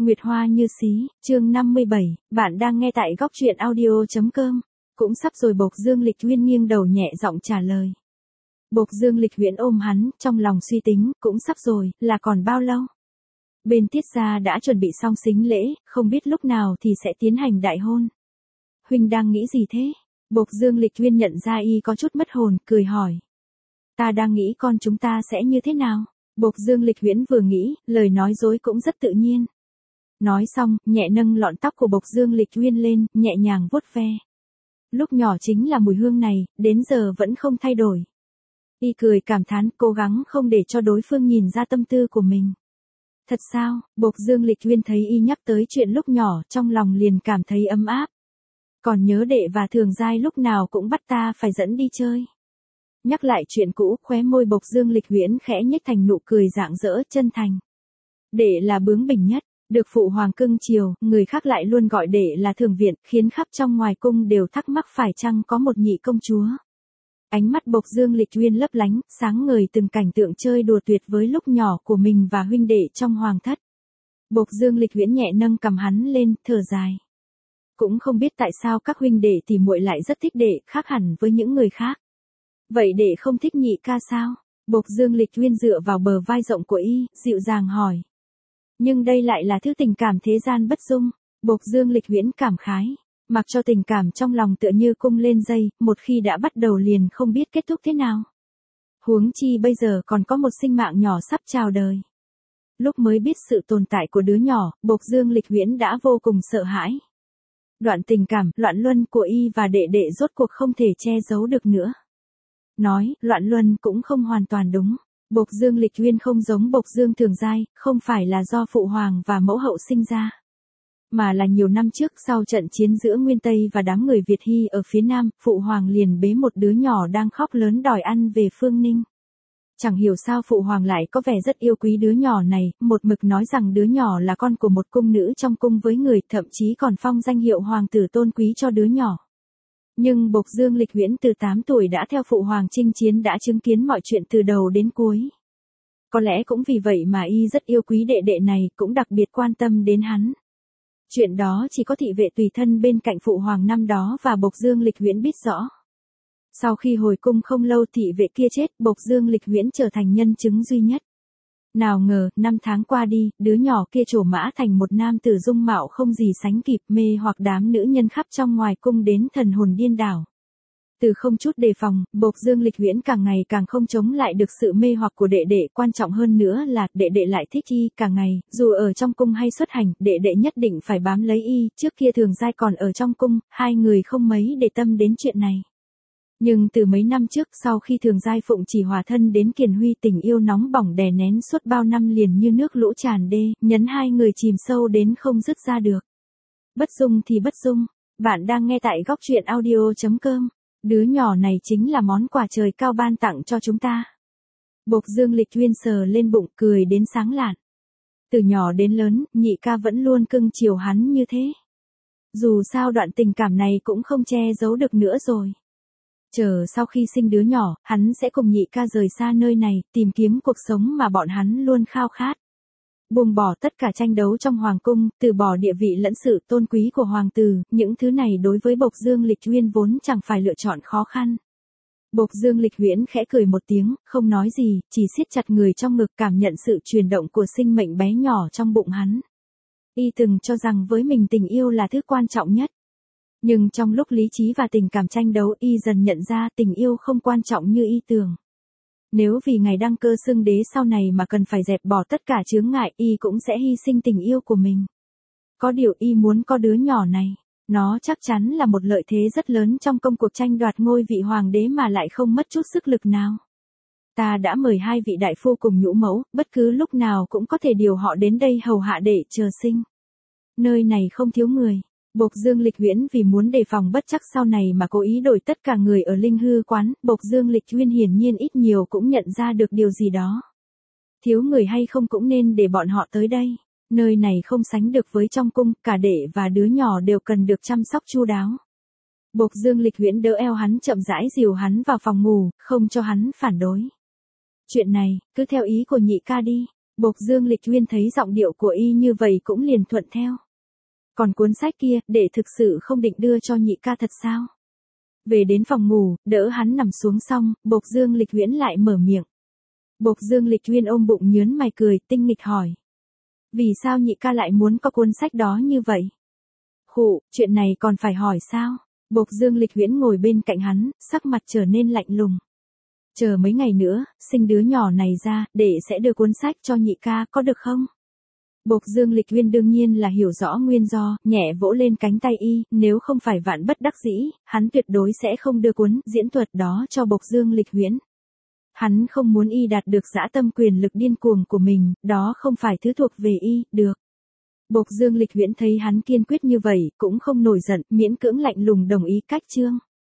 Nguyệt Hoa như xí, chương 57, bạn đang nghe tại góc truyện audio.com. Cũng sắp rồi. Bộc Dương Lịch Uyên nghiêng đầu nhẹ giọng trả lời. Bộc Dương Lịch Uyên ôm hắn, trong lòng suy tính, cũng sắp rồi, là còn bao lâu? Bên Tiết gia đã chuẩn bị xong sính lễ, không biết lúc nào thì sẽ tiến hành đại hôn. Huynh đang nghĩ gì thế? Bộc Dương Lịch Uyên nhận ra y có chút mất hồn, cười hỏi. Ta đang nghĩ con chúng ta sẽ như thế nào? Bộc Dương Lịch Uyên vừa nghĩ, lời nói dối cũng rất tự nhiên. Nói xong, nhẹ nâng lọn tóc của Bộc Dương Lịch Uyên lên, nhẹ nhàng vuốt ve. Lúc nhỏ chính là mùi hương này, đến giờ vẫn không thay đổi. Y cười cảm thán, cố gắng không để cho đối phương nhìn ra tâm tư của mình. Thật sao? Bộc Dương Lịch Uyên thấy y nhắc tới chuyện lúc nhỏ, trong lòng liền cảm thấy ấm áp. Còn nhớ đệ và Thường Giai lúc nào cũng bắt ta phải dẫn đi chơi. Nhắc lại chuyện cũ, khóe môi Bộc Dương Lịch Uyên khẽ nhếch thành nụ cười rạng rỡ chân thành. Đệ là bướng bỉnh nhất, được phụ hoàng cưng chiều, người khác lại luôn gọi đệ là Thường Viện, khiến khắp trong ngoài cung đều thắc mắc phải chăng có một nhị công chúa. Ánh mắt Bộc Dương Lịch Uyên lấp lánh, sáng ngời từng cảnh tượng chơi đùa tuyệt với lúc nhỏ của mình và huynh đệ trong hoàng thất. Bộc Dương Lịch Uyên nhẹ nâng cầm hắn lên, thở dài. Cũng không biết tại sao các huynh đệ thì muội lại rất thích đệ, khác hẳn với những người khác. Vậy đệ không thích nhị ca sao? Bộc Dương Lịch Uyên dựa vào bờ vai rộng của y, dịu dàng hỏi. Nhưng đây lại là thứ tình cảm thế gian bất dung. Bộc Dương Lịch Uyên cảm khái. Mặc cho tình cảm trong lòng tựa như cung lên dây, một khi đã bắt đầu liền không biết kết thúc thế nào. Huống chi bây giờ còn có một sinh mạng nhỏ sắp chào đời. Lúc mới biết sự tồn tại của đứa nhỏ, Bộc Dương Lịch Uyên đã vô cùng sợ hãi. Đoạn tình cảm, loạn luân của y và đệ đệ rốt cuộc không thể che giấu được nữa. Nói, loạn luân cũng không hoàn toàn đúng. Bộc Dương Lịch Uyên không giống Bộc Dương Thường Giai, không phải là do phụ hoàng và mẫu hậu sinh ra. Mà là nhiều năm trước sau trận chiến giữa Nguyên Tây và đám người Việt Hy ở phía Nam, phụ hoàng liền bế một đứa nhỏ đang khóc lớn đòi ăn về Phương Ninh. Chẳng hiểu sao phụ hoàng lại có vẻ rất yêu quý đứa nhỏ này, một mực nói rằng đứa nhỏ là con của một cung nữ trong cung với người, thậm chí còn phong danh hiệu hoàng tử tôn quý cho đứa nhỏ. Nhưng Bộc Dương Lịch Uyên từ 8 tuổi đã theo phụ hoàng chinh chiến, đã chứng kiến mọi chuyện từ đầu đến cuối. Có lẽ cũng vì vậy mà y rất yêu quý đệ đệ này, cũng đặc biệt quan tâm đến hắn. Chuyện đó chỉ có thị vệ tùy thân bên cạnh phụ hoàng năm đó và Bộc Dương Lịch Uyên biết rõ. Sau khi hồi cung không lâu thị vệ kia chết, Bộc Dương Lịch Uyên trở thành nhân chứng duy nhất. Nào ngờ, 5 tháng qua đi, đứa nhỏ kia trổ mã thành một nam tử dung mạo không gì sánh kịp, mê hoặc đám nữ nhân khắp trong ngoài cung đến thần hồn điên đảo. Từ không chút đề phòng, Bộc Dương Lịch Uyên càng ngày càng không chống lại được sự mê hoặc của đệ đệ, quan trọng hơn nữa là đệ đệ lại thích y, càng ngày, dù ở trong cung hay xuất hành, đệ đệ nhất định phải bám lấy y, trước kia Thường Giai còn ở trong cung, hai người không mấy để tâm đến chuyện này. Nhưng từ mấy năm trước, sau khi Thường Giai phụng chỉ hòa thân đến Kiền Huy, tình yêu nóng bỏng đè nén suốt bao năm liền như nước lũ tràn đê, nhấn hai người chìm sâu đến không dứt ra được. Bất dung thì bất dung, bạn đang nghe tại góc truyện audio.com. Đứa nhỏ này chính là món quà trời cao ban tặng cho chúng ta. Bộc Dương Lịch Uyên sờ lên bụng, cười đến sáng lạn. Từ nhỏ đến lớn, nhị ca vẫn luôn cưng chiều hắn như thế. Dù sao đoạn tình cảm này cũng không che giấu được nữa rồi. Chờ sau khi sinh đứa nhỏ, hắn sẽ cùng nhị ca rời xa nơi này, tìm kiếm cuộc sống mà bọn hắn luôn khao khát. Buông bỏ tất cả tranh đấu trong hoàng cung, từ bỏ địa vị lẫn sự tôn quý của hoàng tử, những thứ này đối với Bộc Dương Lịch Uyên vốn chẳng phải lựa chọn khó khăn. Bộc Dương Lịch Uyên khẽ cười một tiếng, không nói gì, chỉ siết chặt người trong ngực, cảm nhận sự chuyển động của sinh mệnh bé nhỏ trong bụng hắn. Y từng cho rằng với mình tình yêu là thứ quan trọng nhất. Nhưng trong lúc lý trí và tình cảm tranh đấu, y dần nhận ra tình yêu không quan trọng như y tưởng. Nếu vì ngày đăng cơ xưng đế sau này mà cần phải dẹp bỏ tất cả chướng ngại, y cũng sẽ hy sinh tình yêu của mình. Có điều y muốn có đứa nhỏ này, nó chắc chắn là một lợi thế rất lớn trong công cuộc tranh đoạt ngôi vị hoàng đế mà lại không mất chút sức lực nào. Ta đã mời 2 vị đại phu cùng nhũ mẫu, bất cứ lúc nào cũng có thể điều họ đến đây hầu hạ để chờ sinh. Nơi này không thiếu người. Bộc Dương Lịch Uyên vì muốn đề phòng bất chắc sau này mà cố ý đổi tất cả người ở Linh Hư quán, Bộc Dương Lịch Uyên hiển nhiên ít nhiều cũng nhận ra được điều gì đó. Thiếu người hay không cũng nên để bọn họ tới đây. Nơi này không sánh được với trong cung, cả đệ và đứa nhỏ đều cần được chăm sóc chu đáo. Bộc Dương Lịch Uyên đỡ eo hắn, chậm rãi dìu hắn vào phòng ngủ, không cho hắn phản đối. Chuyện này, cứ theo ý của nhị ca đi. Bộc Dương Lịch Uyên thấy giọng điệu của y như vậy cũng liền thuận theo. Còn cuốn sách kia, đệ thực sự không định đưa cho nhị ca thật sao? Về đến phòng ngủ, đỡ hắn nằm xuống xong, Bộc Dương Lịch Uyên lại mở miệng. Bộc Dương Lịch Uyên ôm bụng nhớn mày cười, tinh nghịch hỏi. Vì sao nhị ca lại muốn có cuốn sách đó như vậy? Khụ, chuyện này còn phải hỏi sao? Bộc Dương Lịch Uyên ngồi bên cạnh hắn, sắc mặt trở nên lạnh lùng. Chờ mấy ngày nữa, sinh đứa nhỏ này ra, đệ sẽ đưa cuốn sách cho nhị ca, có được không? Bộc Dương Lịch Uyên đương nhiên là hiểu rõ nguyên do, nhẹ vỗ lên cánh tay y, nếu không phải vạn bất đắc dĩ, hắn tuyệt đối sẽ không đưa cuốn diễn thuật đó cho Bộc Dương Lịch Uyên. Hắn không muốn y đạt được dã tâm quyền lực điên cuồng của mình, đó không phải thứ thuộc về y, được. Bộc Dương Lịch Uyên thấy hắn kiên quyết như vậy, cũng không nổi giận, miễn cưỡng lạnh lùng đồng ý cách chương.